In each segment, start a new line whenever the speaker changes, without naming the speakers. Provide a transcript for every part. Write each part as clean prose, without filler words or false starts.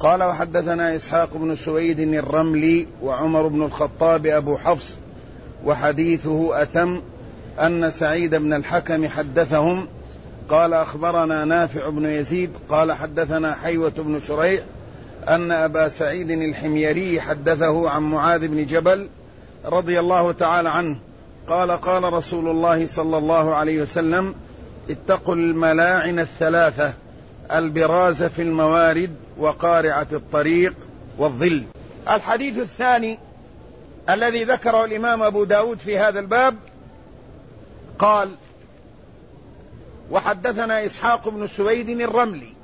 قال وحدثنا إسحاق بن سويد الرملي وعمر بن الخطاب أبو حفص وحديثه أتم أن سعيد بن الحكم حدثهم قال أخبرنا نافع بن يزيد قال حدثنا حيوة بن شريح أن أبا سعيد الحميري حدثه عن معاذ بن جبل رضي الله تعالى عنه قال قال رسول الله صلى الله عليه وسلم اتقوا الملاعن الثلاثة البراز في الموارد وقارعة الطريق والظل. الحديث الثاني الذي ذكره الإمام أبو داود في هذا الباب قال وحدثنا إسحاق بن سويد الرملي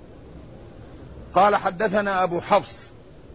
قال حدثنا أبو حفص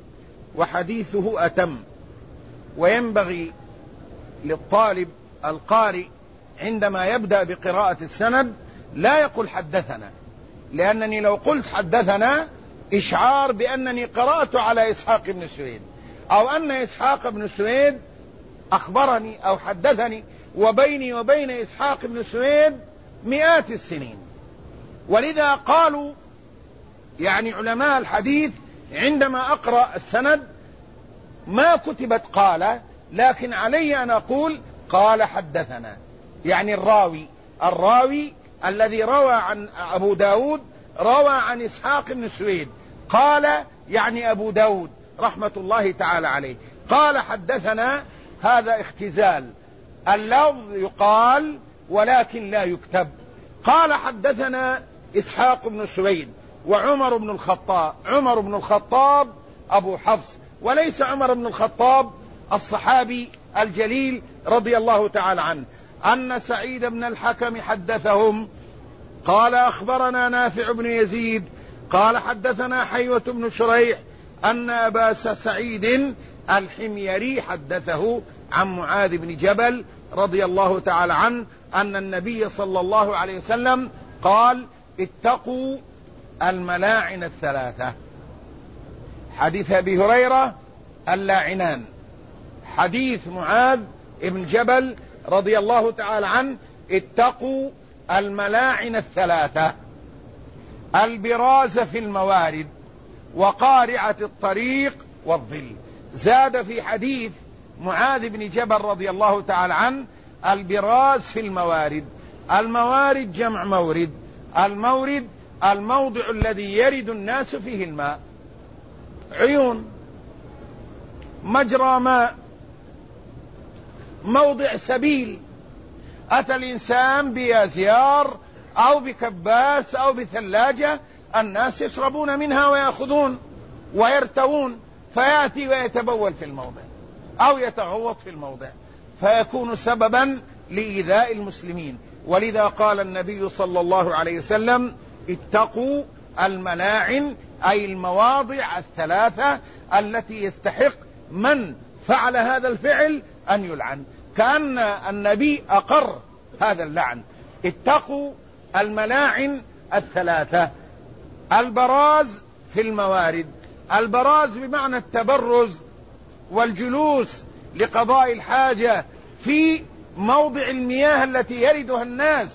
وحديثه أتم. وينبغي للطالب القارئ عندما يبدأ بقراءة السند لا يقول حدثنا، لأنني لو قلت حدثنا إشعار بأنني قرأت على إسحاق بن سويد أو أن إسحاق بن سويد أخبرني أو حدثني، وبيني وبين إسحاق بن سويد مئات السنين. ولذا قالوا يعني علماء الحديث عندما أقرأ السند ما كتبت قال، لكن علي أن أقول قال حدثنا، يعني الراوي الذي روى عن أبو داود روى عن إسحاق بن سويد قال، يعني أبو داود رحمة الله تعالى عليه قال حدثنا. هذا اختزال، اللفظ يقال ولكن لا يكتب. قال حدثنا إسحاق بن سويد وعمر بن الخطاب أبو حفص، وليس عمر بن الخطاب الصحابي الجليل رضي الله تعالى عنه، أن سعيد بن الحكم حدثهم قال أخبرنا نافع بن يزيد قال حدثنا حيوة بن شريح أن أبا سعيد الحميري حدثه عن معاذ بن جبل رضي الله تعالى عنه أن النبي صلى الله عليه وسلم قال اتقوا الملاعن الثلاثة. حديث أبي هريرة اللاعنان، حديث معاذ بن جبل رضي الله تعالى عنه اتقوا الملاعن الثلاثة البراز في الموارد وقارعة الطريق والظل. زاد في حديث معاذ بن جبل رضي الله تعالى عنه البراز في الموارد. الموارد جمع مورد، المورد الموضع الذي يرد الناس فيه الماء، عيون، مجرى ماء، موضع سبيل. أتى الإنسان بأزيار أو بكباس أو بثلاجة الناس يشربون منها ويأخذون ويرتوون، فيأتي ويتبول في الموضع أو يتغوط في الموضع فيكون سببا لإيذاء المسلمين. ولذا قال النبي صلى الله عليه وسلم اتقوا الملاعن، أي المواضع الثلاثة التي يستحق من فعل هذا الفعل أن يلعن، كأن النبي أقر هذا اللعن. اتقوا الملاعن الثلاثة. البراز في الموارد، البراز بمعنى التبرز والجلوس لقضاء الحاجة في موضع المياه التي يردها الناس،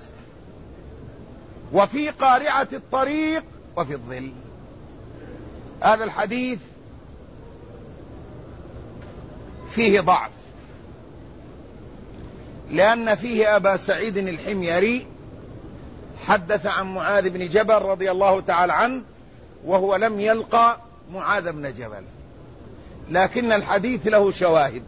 وفي قارعة الطريق وفي الظل. هذا الحديث فيه ضعف، لأن فيه أبا سعيد الحميري حدث عن معاذ بن جبل رضي الله تعالى عنه وهو لم يلقى معاذ بن جبل، لكن الحديث له شواهد،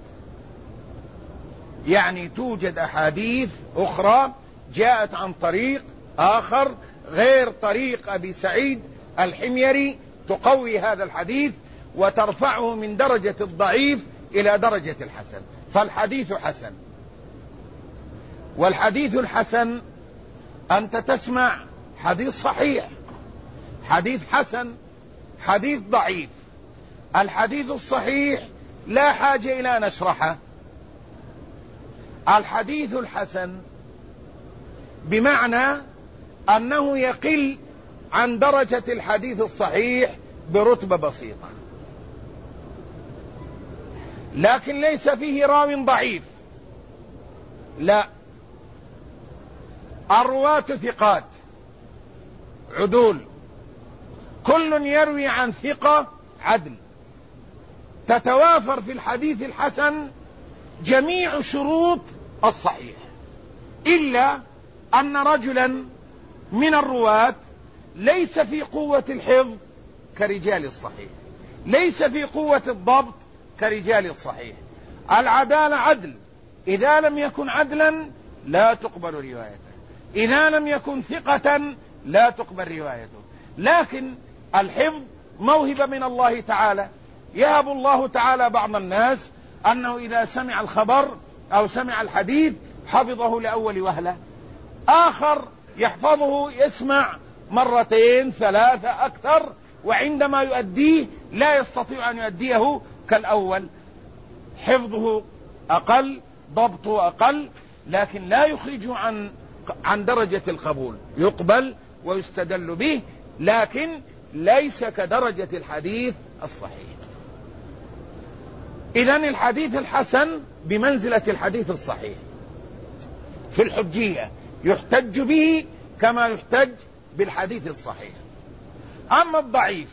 يعني توجد أحاديث أخرى جاءت عن طريق آخر غير طريق أبي سعيد الحميري تقوي هذا الحديث وترفعه من درجة الضعيف إلى درجة الحسن، فالحديث حسن. والحديث الحسن أنت تسمع حديث صحيح، حديث حسن، حديث ضعيف. الحديث الصحيح لا حاجة إلى أن نشرحه. الحديث الحسن بمعنى أنه يقل عن درجة الحديث الصحيح برتبة بسيطة، لكن ليس فيه راو ضعيف، لا، الرواة ثقات عدول كل يروي عن ثقة عدل. تتوافر في الحديث الحسن جميع شروط الصحيح، إلا أن رجلا من الرواة ليس في قوة الحفظ كرجال الصحيح، ليس في قوة الضبط كرجال الصحيح. العدالة عدل، إذا لم يكن عدلا لا تقبل روايته، إذا لم يكن ثقة لا تقبل روايته. لكن الحفظ موهبة من الله تعالى، يهب الله تعالى بعض الناس أنه إذا سمع الخبر أو سمع الحديث حفظه لأول وهلة، آخر يحفظه يسمع مرتين ثلاثة أكثر، وعندما يؤديه لا يستطيع أن يؤديه كالأول، حفظه أقل، ضبطه أقل، لكن لا يخرج عن درجة القبول، يقبل ويستدل به، لكن ليس كدرجة الحديث الصحيح. إذن الحديث الحسن بمنزلة الحديث الصحيح في الحجية، يحتج به كما يحتج بالحديث الصحيح. أما الضعيف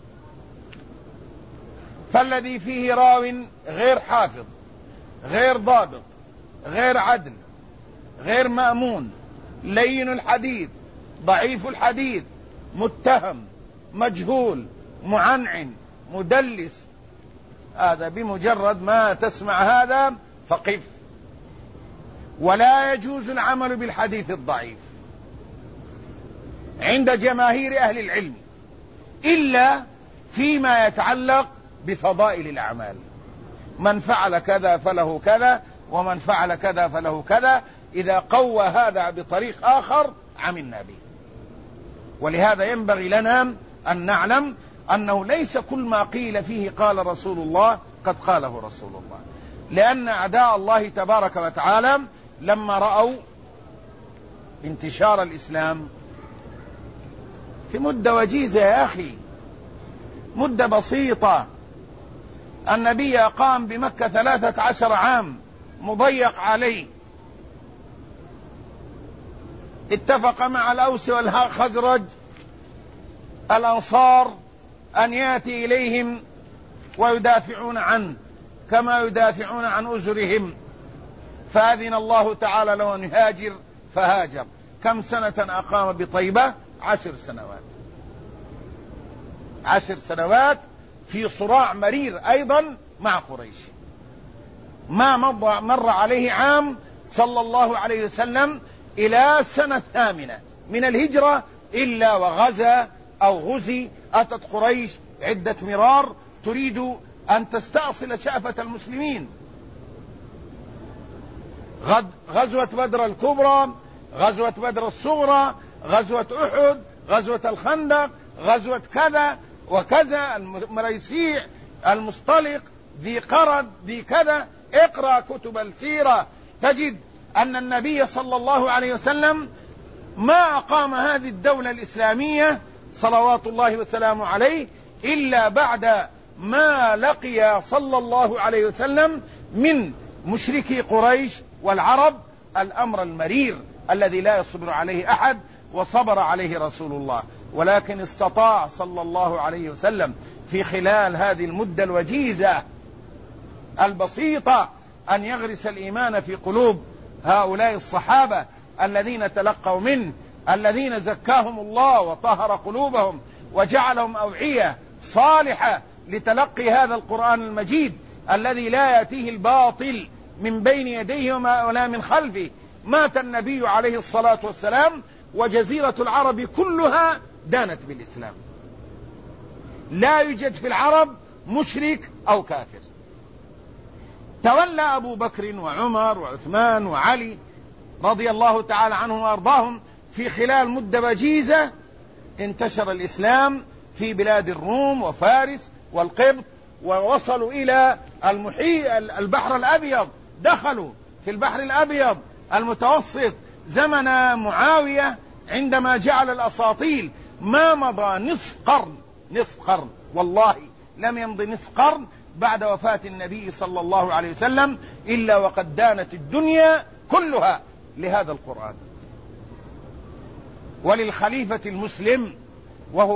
فالذي فيه راو غير حافظ، غير ضابط، غير عدل، غير مأمون، لين الحديث، ضعيف الحديث، متهم، مجهول، معنعن، مدلس، هذا بمجرد ما تسمع هذا فقف. ولا يجوز العمل بالحديث الضعيف عند جماهير أهل العلم إلا فيما يتعلق بفضائل الأعمال، من فعل كذا فله كذا، ومن فعل كذا فله كذا، إذا قوى هذا بطريق آخر عملنا به. ولهذا ينبغي لنا أن نعلم أنه ليس كل ما قيل فيه قال رسول الله قد قاله رسول الله، لأن أعداء الله تبارك وتعالى لما رأوا انتشار الإسلام في مدة وجيزة يا أخي، مدة بسيطة، النبي قام بمكة 13 عام مضيق عليه، اتفق مع الأوس والخزرج الأنصار أن يأتي إليهم ويدافعون عنه كما يدافعون عن أزرهم، فأذن الله تعالى له أن يهاجر فهاجر. كم سنة أقام بطيبة؟ 10 سنوات. 10 سنوات في صراع مرير أيضا مع قريش. ما مر عليه عام صلى الله عليه وسلم إلى السنة 8 من الهجرة إلا وغزا أو غزي. أتت قريش عدة مرار تريد أن تستأصل شأفة المسلمين، غزوة بدر الكبرى، غزوة بدر الصغرى، غزوة أحد، غزوة الخندق، غزوة كذا وكذا، المريسيع، المصطلق، ذي قرد، ذي كذا. اقرأ كتب السيرة تجد أن النبي صلى الله عليه وسلم ما أقام هذه الدولة الإسلامية صلوات الله وسلامه عليه إلا بعد ما لقي صلى الله عليه وسلم من مشركي قريش والعرب الأمر المرير الذي لا يصبر عليه أحد، وصبر عليه رسول الله. ولكن استطاع صلى الله عليه وسلم في خلال هذه المدة الوجيزة البسيطة أن يغرس الإيمان في قلوب هؤلاء الصحابة الذين تلقوا منه، الذين زكاهم الله وطهر قلوبهم وجعلهم أوعية صالحة لتلقي هذا القرآن المجيد الذي لا يأتيه الباطل من بين يديه ولا من خلفه. مات النبي عليه الصلاة والسلام وجزيرة العرب كلها دانت بالإسلام، لا يوجد في العرب مشرك أو كافر. تولى أبو بكر وعمر وعثمان وعلي رضي الله تعالى عنهم وأرضاهم في خلال مدة وجيزة انتشر الإسلام في بلاد الروم وفارس والقبط، ووصلوا إلى البحر الأبيض، دخلوا في البحر الأبيض المتوسط زمن معاوية عندما جعل الأساطيل. ما مضى نصف قرن والله لم يمض نصف قرن بعد وفاة النبي صلى الله عليه وسلم إلا وقد دانت الدنيا كلها لهذا القرآن وللخليفة المسلم، وهو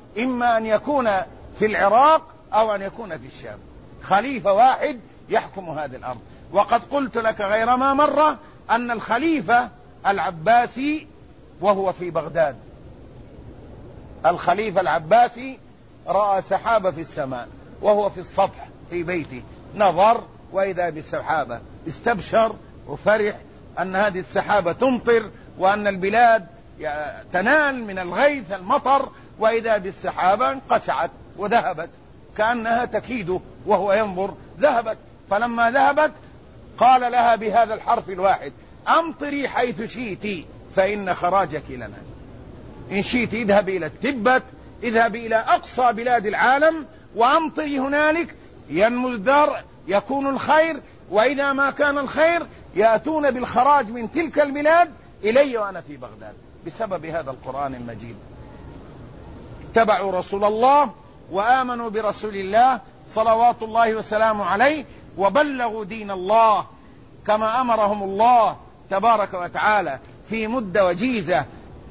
إما أن يكون في العراق أو أن يكون في الشام، خليفة واحد يحكم هذه الأرض. وقد قلت لك غير ما مرة أن الخليفة العباسي وهو في بغداد، الخليفة العباسي رأى سحابة في السماء وهو في السطح في بيته، نظر وإذا بالسحابة، استبشر وفرح أن هذه السحابة تمطر وأن البلاد تنال من الغيث المطر، وإذا بالسحابة انقشعت وذهبت كأنها تكيده وهو ينظر، ذهبت. فلما ذهبت قال لها بهذا الحرف الواحد: أمطري حيث شئت فإن خراجك لنا. إن شئت اذهبي إلى التبت، اذهبي إلى أقصى بلاد العالم وأمطري هنالك، ينمو الزرع، يكون الخير، وإذا ما كان الخير يأتون بالخراج من تلك البلاد إلي وأنا في بغداد. بسبب هذا القرآن المجيد اتبعوا رسول الله وآمنوا برسول الله صلوات الله وسلامه عليه، وبلغوا دين الله كما أمرهم الله تبارك وتعالى في مدة وجيزة.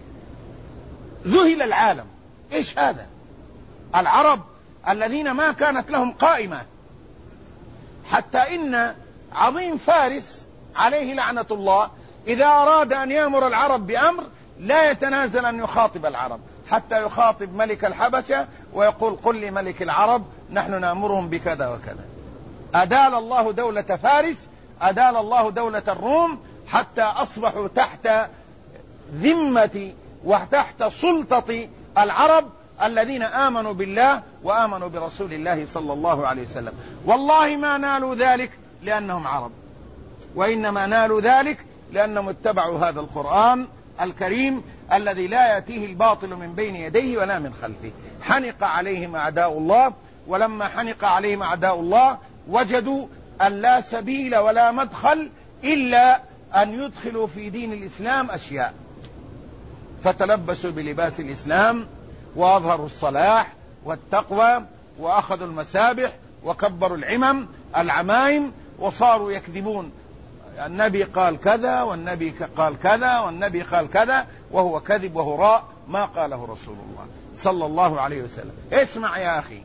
ذهل العالم، إيش هذا؟ العرب الذين ما كانت لهم قائمة، حتى إن عظيم فارس عليه لعنة الله إذا أراد أن يأمر العرب بأمر لا يتنازل أن يخاطب العرب، حتى يخاطب ملك الحبشة ويقول: قل لملك العرب نحن نأمرهم بكذا وكذا. أدال الله دولة فارس، أدال الله دولة الروم، حتى أصبحوا تحت ذمة وتحت سلطة العرب الذين آمنوا بالله وآمنوا برسول الله صلى الله عليه وسلم. والله ما نالوا ذلك لأنهم عرب، وإنما نالوا ذلك لأنهم اتبعوا هذا القرآن الكريم الذي لا يأتيه الباطل من بين يديه ولا من خلفه. حنق عليهم أعداء الله، ولما حنق عليهم أعداء الله وجدوا أن لا سبيل ولا مدخل إلا أن يدخلوا في دين الإسلام أشياء، فتلبسوا بلباس الإسلام وأظهروا الصلاح والتقوى وأخذوا المسابح وكبروا العمائم وصاروا يكذبون: النبي قال كذا والنبي قال كذا والنبي قال كذا، وهو كذب وهراء ما قاله رسول الله صلى الله عليه وسلم. اسمع يا أخي،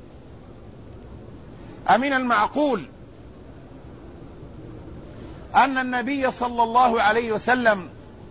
أمن المعقول أن النبي صلى الله عليه وسلم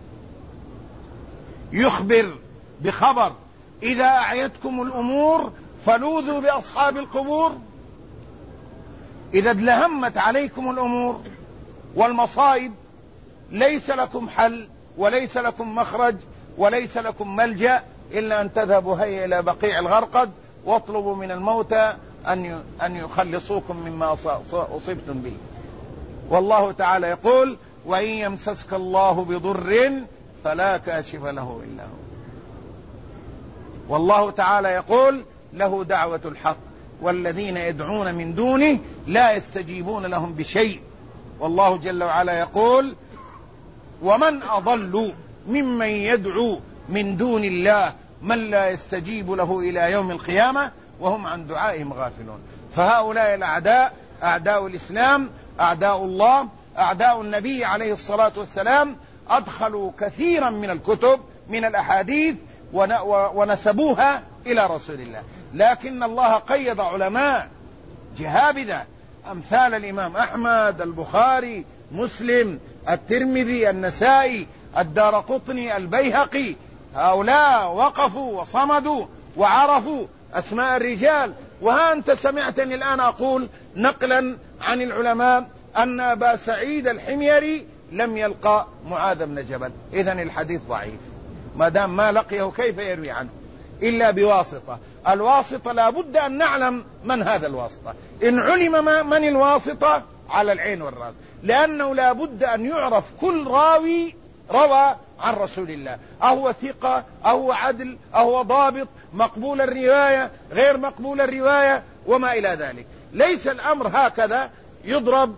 يخبر بخبر: إذا أعيتكم الأمور فلوذوا بأصحاب القبور؟ إذا ادلهمت عليكم الأمور والمصائب ليس لكم حل وليس لكم مخرج وليس لكم ملجأ إلا أن تذهبوا هيا إلى بقيع الغرقد واطلبوا من الموتى أن يخلصوكم مما أصبتم به. والله تعالى يقول: وإن يمسسك الله بضر فلا كاشف له إلا هو. والله تعالى يقول: له دعوة الحق والذين يدعون من دونه لا يستجيبون لهم بشيء. والله جل وعلا يقول: ومن أضل ممن يدعو من دون الله من لا يستجيب له إلى يوم القيامة وهم عن دعائهم غافلون. فهؤلاء الأعداء، أعداء الإسلام، أعداء الله، أعداء النبي عليه الصلاة والسلام، أدخلوا كثيرا من الكتب من الأحاديث ونسبوها إلى رسول الله، لكن الله قيض علماء جهابذة أمثال الإمام أحمد، البخاري، مسلم، الترمذي، النسائي، الدارقطني، البيهقي. هؤلاء وقفوا وصمدوا وعرفوا أسماء الرجال. وها أنت سمعتني الآن أقول نقلا عن العلماء أن أبا سعيد الحميري لم يلقى معاذ بن جبل. إذن الحديث ضعيف ما دام ما لقيه، كيف يروي عنه إلا بواسطة؟ الواسطة لا بد أن نعلم من هذا الواسطة. إن علم من الواسطة على العين والرأس، لأنه لا بد أن يعرف كل راوي روى عن رسول الله، أهو ثقة أهو عدل أهو ضابط، مقبول الرواية غير مقبول الرواية وما إلى ذلك. ليس الأمر هكذا يضرب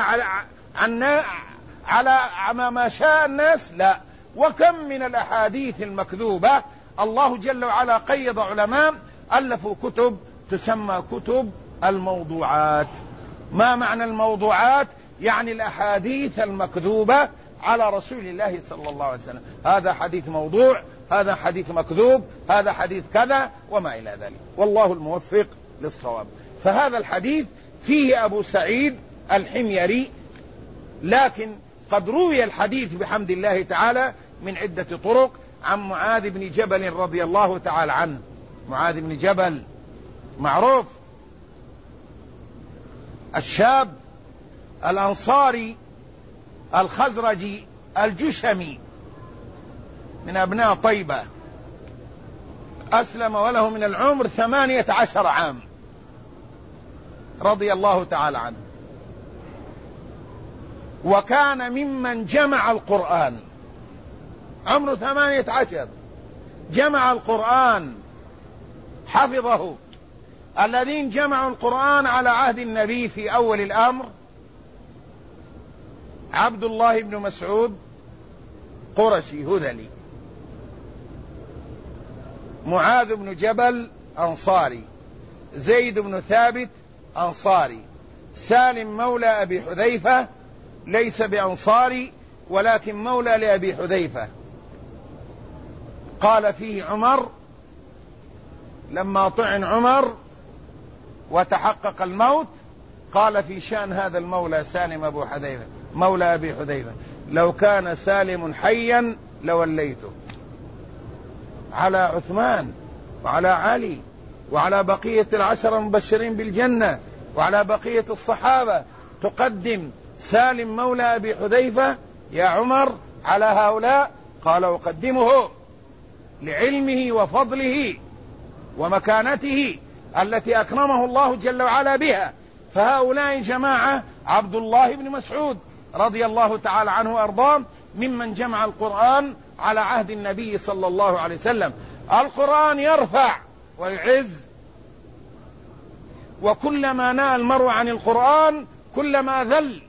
على ما شاء الناس، لا. وكم من الأحاديث المكذوبة الله جل وعلا قيض علماء ألفوا كتب تسمى كتب الموضوعات. ما معنى الموضوعات؟ يعني الأحاديث المكذوبة على رسول الله صلى الله عليه وسلم. هذا حديث موضوع، هذا حديث مكذوب، هذا حديث كذا وما إلى ذلك، والله الموفق للصواب. فهذا الحديث فيه أبو سعيد الحميري، لكن قد روي الحديث بحمد الله تعالى من عدة طرق عن معاذ بن جبل رضي الله تعالى عنه. معاذ بن جبل معروف، الشاب الأنصاري الخزرجي الجشمي من أبناء طيبة، أسلم وله من العمر 18 عام رضي الله تعالى عنه، وكان ممن جمع القرآن، عمره 18 جمع القرآن حفظه. الذين جمعوا القرآن على عهد النبي في أول الأمر عبد الله بن مسعود قرشي هذلي، معاذ بن جبل أنصاري، زيد بن ثابت أنصاري، سالم مولى أبي حذيفة ليس بأنصاري ولكن مولى لأبي حذيفة. قال فيه عمر لما طعن عمر وتحقق الموت، قال في شأن هذا المولى سالم أبو حذيفة مولى أبي حذيفة: لو كان سالم حيا لوليته على عثمان وعلى علي وعلى بقية العشر المبشرين بالجنة وعلى بقية الصحابة، تقدم سالم مولى أبي حذيفة يا عمر على هؤلاء؟ قال: أقدمه لعلمه وفضله ومكانته التي أكرمه الله جل وعلا بها. فهؤلاء جماعة عبد الله بن مسعود رضي الله تعالى عنه وأرضاه ممن جمع القرآن على عهد النبي صلى الله عليه وسلم. القرآن يرفع ويعز، وكلما نال المرء عن القرآن كلما ذل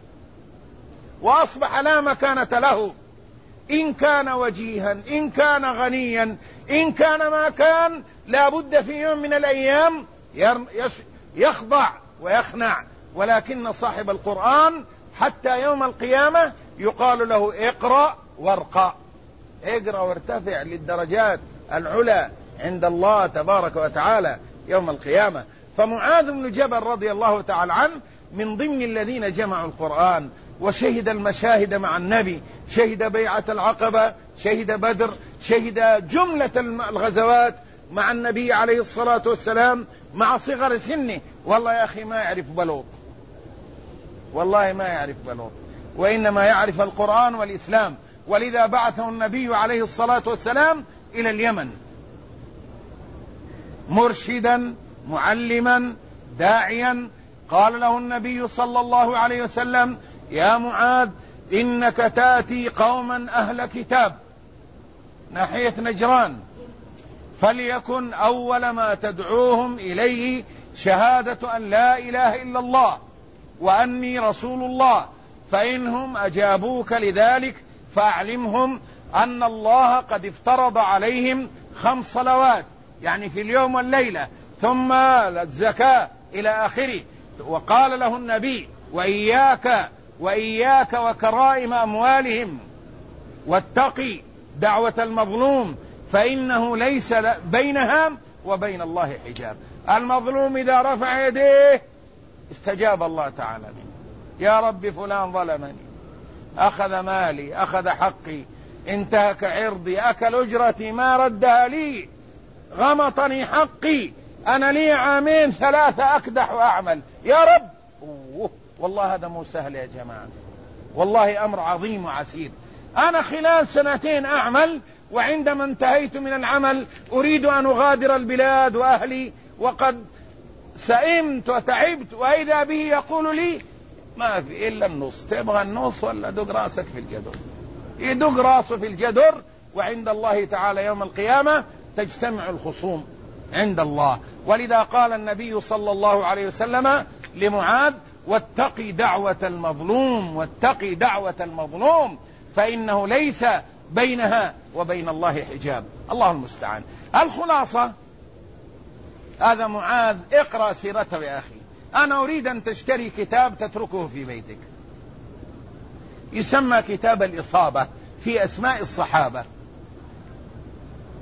وأصبح لا مكانة له، إن كان وجيها، إن كان غنيا، إن كان ما كان، لا بد في يوم من الأيام يخضع ويخنع. ولكن صاحب القرآن حتى يوم القيامة يقال له: اقرأ وارقى، اقرأ وارتفع للدرجات العلى عند الله تبارك وتعالى يوم القيامة. فمعاذ بن جبل رضي الله تعالى عنه من ضمن الذين جمعوا القرآن وشهد المشاهد مع النبي، شهد بيعة العقبة، شهد بدر، شهد جملة الغزوات مع النبي عليه الصلاة والسلام مع صغر سنه. والله يا أخي ما يعرف بلوط، والله ما يعرف بلوط، وإنما يعرف القرآن والإسلام. ولذا بعثه النبي عليه الصلاة والسلام إلى اليمن مرشدا معلما داعيا. قال له النبي صلى الله عليه وسلم: يا معاذ إنك تأتي قوما أهل كتاب ناحية نجران، فليكن أول ما تدعوهم إليه شهادة أن لا إله إلا الله وأني رسول الله، فإنهم أجابوك لذلك فأعلمهم أن الله قد افترض عليهم 5 صلوات، يعني في اليوم والليلة، ثم الزكاة إلى آخره. وقال له النبي: وإياك وكرائم أموالهم، واتقي دعوة المظلوم فإنه ليس بينها وبين الله حجاب. المظلوم إذا رفع يديه استجاب الله تعالى منه: يا رب فلان ظلمني، أخذ مالي، أخذ حقي، انتهك عرضي، أكل أجرتي ما ردها لي، غمطني حقي، أنا لي 2 3 أكدح وأعمل، يا رب. والله هذا مو سهل يا جماعة، والله أمر عظيم وعسير. أنا خلال 2 أعمل، وعندما انتهيت من العمل أريد أن أغادر البلاد وأهلي وقد سئمت وتعبت، وإذا به يقول لي: ما في إلا النص، تبغى النص ولا دق راسك في الجدر؟ يدق راسه في الجدر. وعند الله تعالى يوم القيامة تجتمع الخصوم عند الله. ولذا قال النبي صلى الله عليه وسلم لمعاذ: واتقي دعوة المظلوم، واتقي دعوة المظلوم فإنه ليس بينها وبين الله حجاب. الله المستعان. الخلاصة: هذا معاذ، اقرأ سيرته يا أخي. أنا أريد أن تشتري كتاب تتركه في بيتك، يسمى كتاب الإصابة في أسماء الصحابة.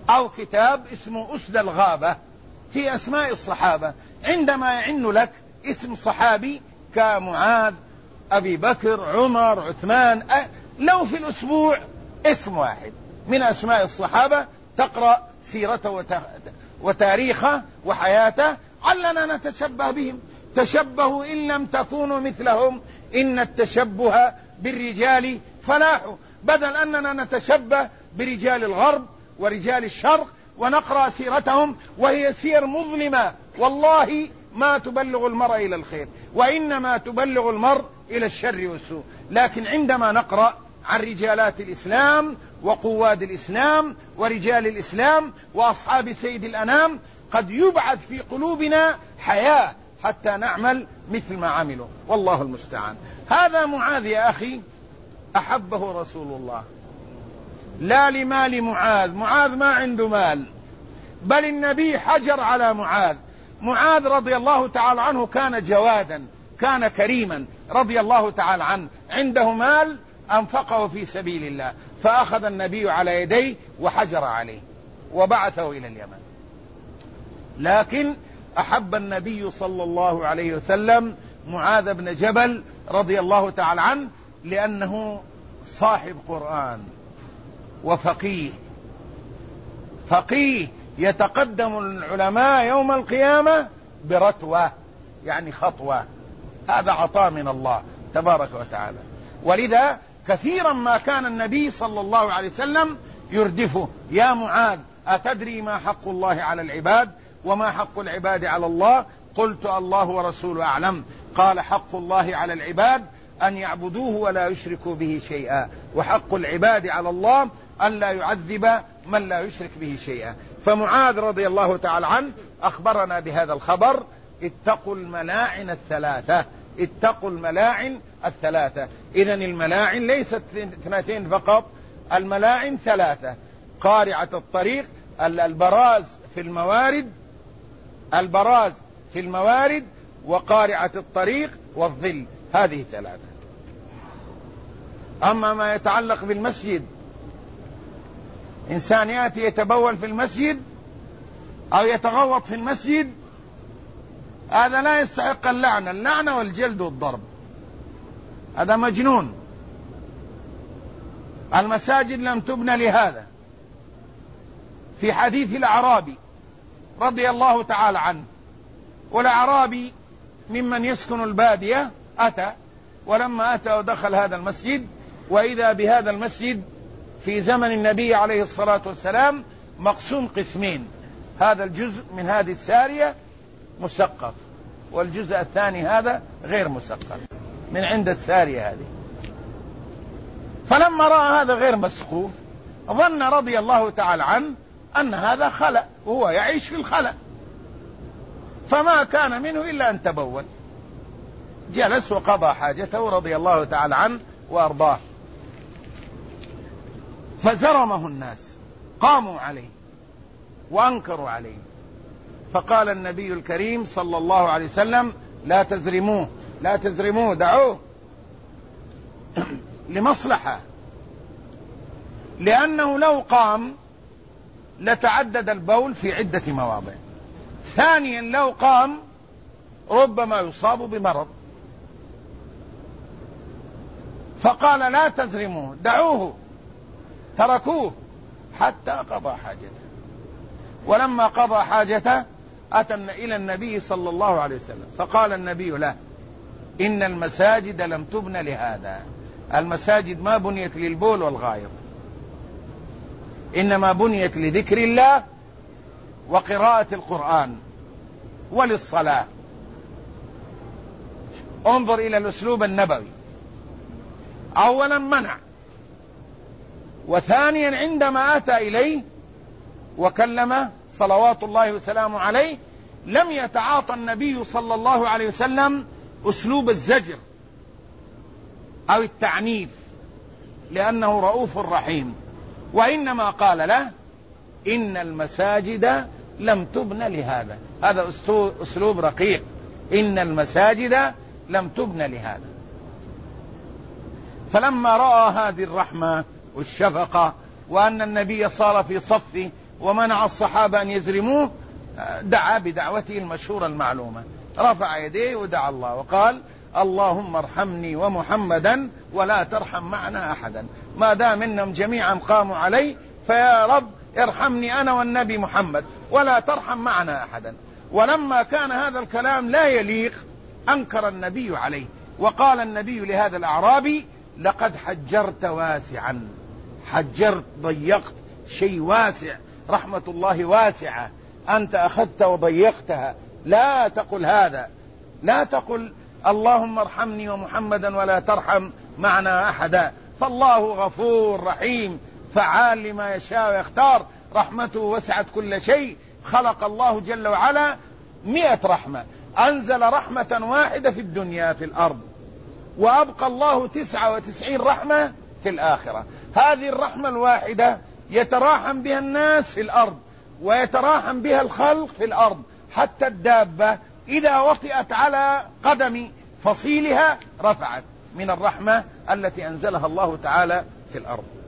أو كتاب اسمه أسد الغابة في أسماء الصحابة، عندما يعن لك اسم صحابي كمعاذ، أبي بكر، عمر، عثمان، لو في الأسبوع اسم واحد من أسماء الصحابة تقرأ سيرته وتاريخه وحياته، علنا نتشبه بهم. تشبهوا إن لم تكونوا مثلهم إن التشبه بالرجال فلاح، بدل أننا نتشبه برجال الغرب ورجال الشرق ونقرأ سيرتهم وهي سير مظلمة، والله ما تبلغ المرء إلى الخير، وإنما تبلغ المرء إلى الشر والسوء. لكن عندما نقرأ عن رجالات الإسلام وقواد الإسلام ورجال الإسلام وأصحاب سيد الأنام، قد يبعث في قلوبنا حياة حتى نعمل مثل ما عملوا، والله المستعان. هذا معاذ يا أخي أحبه رسول الله، لا لمال معاذ، معاذ ما عنده مال، بل النبي حجر على معاذ. معاذ رضي الله تعالى عنه كان جوادا، كان كريما رضي الله تعالى عنه، عنده مال أنفقه في سبيل الله، فأخذ النبي على يديه وحجر عليه وبعثه إلى اليمن. لكن أحب النبي صلى الله عليه وسلم معاذ بن جبل رضي الله تعالى عنه، لأنه صاحب قرآن وفقيه، فقيه يتقدم العلماء يوم القيامة برتوة، يعني خطوة، هذا عطاء من الله تبارك وتعالى. ولذا كثيرا ما كان النبي صلى الله عليه وسلم يردفه: يا معاذ أتدري ما حق الله على العباد وما حق العباد على الله؟ قلت الله ورسوله أعلم. قال: حق الله على العباد أن يعبدوه ولا يشركوا به شيئا، وحق العباد على الله أن لا يعذب من لا يشرك به شيئا. فمعاذ رضي الله تعالى عنه أخبرنا بهذا الخبر: اتقوا الملاعن الثلاثة، اتقوا الملاعن الثلاثة. إذن الملاعن ليست اثنتين فقط، الملاعن ثلاثة: قارعة الطريق، البراز في الموارد، البراز في الموارد، وقارعة الطريق، والظل، هذه ثلاثة. أما ما يتعلق بالمسجد، إنسان يأتي يتبول في المسجد أو يتغوط في المسجد، هذا لا يستحق اللعنة والجلد والضرب، هذا مجنون. المساجد لم تبنى لهذا. في حديث الأعرابي رضي الله تعالى عنه، والأعرابي ممن يسكن البادية، أتى، ولما أتى ودخل هذا المسجد، وإذا بهذا المسجد في زمن النبي عليه الصلاة والسلام مقسوم قسمين، هذا الجزء من هذه السارية مسقف، والجزء الثاني هذا غير مسقف من عند السارية هذه. فلما رأى هذا غير مسقوف ظن رضي الله تعالى عنه أن هذا خلأ، وهو يعيش في الخلأ، فما كان منه إلا أن تبول، جلس وقضى حاجته رضي الله تعالى عنه وأرضاه. فزرمه الناس، قاموا عليه وأنكروا عليه، فقال النبي الكريم صلى الله عليه وسلم: لا تزرموه، لا تزرموه، دعوه لمصلحة، لأنه لو قام لتعدد البول في عدة مواضع. ثانيا لو قام ربما يصاب بمرض، فقال: لا تزرموه، دعوه، تركوه حتى قضى حاجته. ولما قضى حاجته أتى إلى النبي صلى الله عليه وسلم، فقال النبي له: إن المساجد لم تبن لهذا، المساجد ما بنيت للبول والغائط، إنما بنيت لذكر الله وقراءة القرآن وللصلاة. انظر إلى الأسلوب النبوي، أولا منع، وثانيا عندما أتى إليه وكلم صلوات الله وسلامه عليه لم يتعاطى النبي صلى الله عليه وسلم أسلوب الزجر أو التعنيف، لأنه رؤوف رحيم، وإنما قال له: إن المساجد لم تبن لهذا. هذا أسلوب رقيق، إن المساجد لم تبن لهذا. فلما رأى هذه الرحمة والشفقة، وأن النبي صار في صفه ومنع الصحابة أن يزرموه، دعا بدعوته المشهورة المعلومة، رفع يديه ودعا الله وقال اللهم ارحمني ومحمدا ولا ترحم معنا أحدا، ما دام إنهم جميعا قاموا علي فيا رب ارحمني أنا والنبي محمد ولا ترحم معنا أحدا. ولما كان هذا الكلام لا يليق أنكر النبي عليه، وقال النبي لهذا الأعرابي لقد حجرت واسعا، حجرت ضيقت شيء واسع، رحمة الله واسعة، أنت أخذت وضيقتها، لا تقل هذا، لا تقل اللهم ارحمني ومحمدا ولا ترحم معنا أحدا، فالله غفور رحيم فعال لما يشاء ويختار، رحمته وسعت كل شيء، خلق الله جل وعلا 100 رحمة، أنزل رحمة واحدة في الدنيا في الأرض، وأبقى الله 99 رحمة في الآخرة. هذه الرحمة الواحدة يتراحم بها الناس في الأرض ويتراحم بها الخلق في الأرض، حتى الدابة إذا وطئت على قدم فصيلها رفعت من الرحمة التي أنزلها الله تعالى في الأرض.